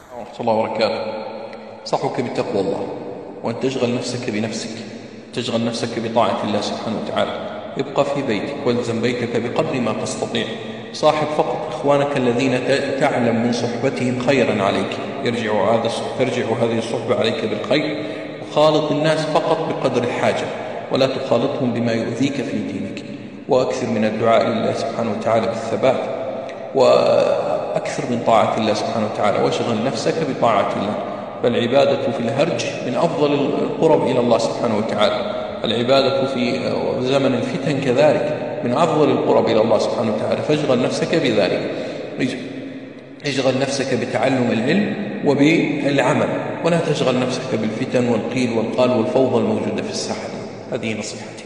ورحمة الله وبركاته. أنصحك بتقوى الله، وأن تشغل نفسك بنفسك، تشغل نفسك بطاعة الله سبحانه وتعالى. ابقى في بيتك والزم بيتك بقدر ما تستطيع. صاحب فقط إخوانك الذين تعلم من صحبتهم خيرا عليك، ترجع هذه الصحبة عليك بالخير. وخالط الناس فقط بقدر الحاجة، ولا تخالطهم بما يؤذيك في دينك. وأكثر من الدعاء لله سبحانه وتعالى بالثبات، وأكثر من طاعة الله سبحانه وتعالى، واشغل نفسك بطاعة الله. فالعبادة في الهرج من أفضل القرب إلى الله سبحانه وتعالى. العبادة في زمن الفتن كذلك من أفضل القرب إلى الله سبحانه وتعالى. فاشغل نفسك بذلك، اشغل نفسك بتعلم العلم وبالعمل، ولا تشغل نفسك بالفتن والقيل والقال والفوضى الموجودة في الساحة. هذه نصيحتي.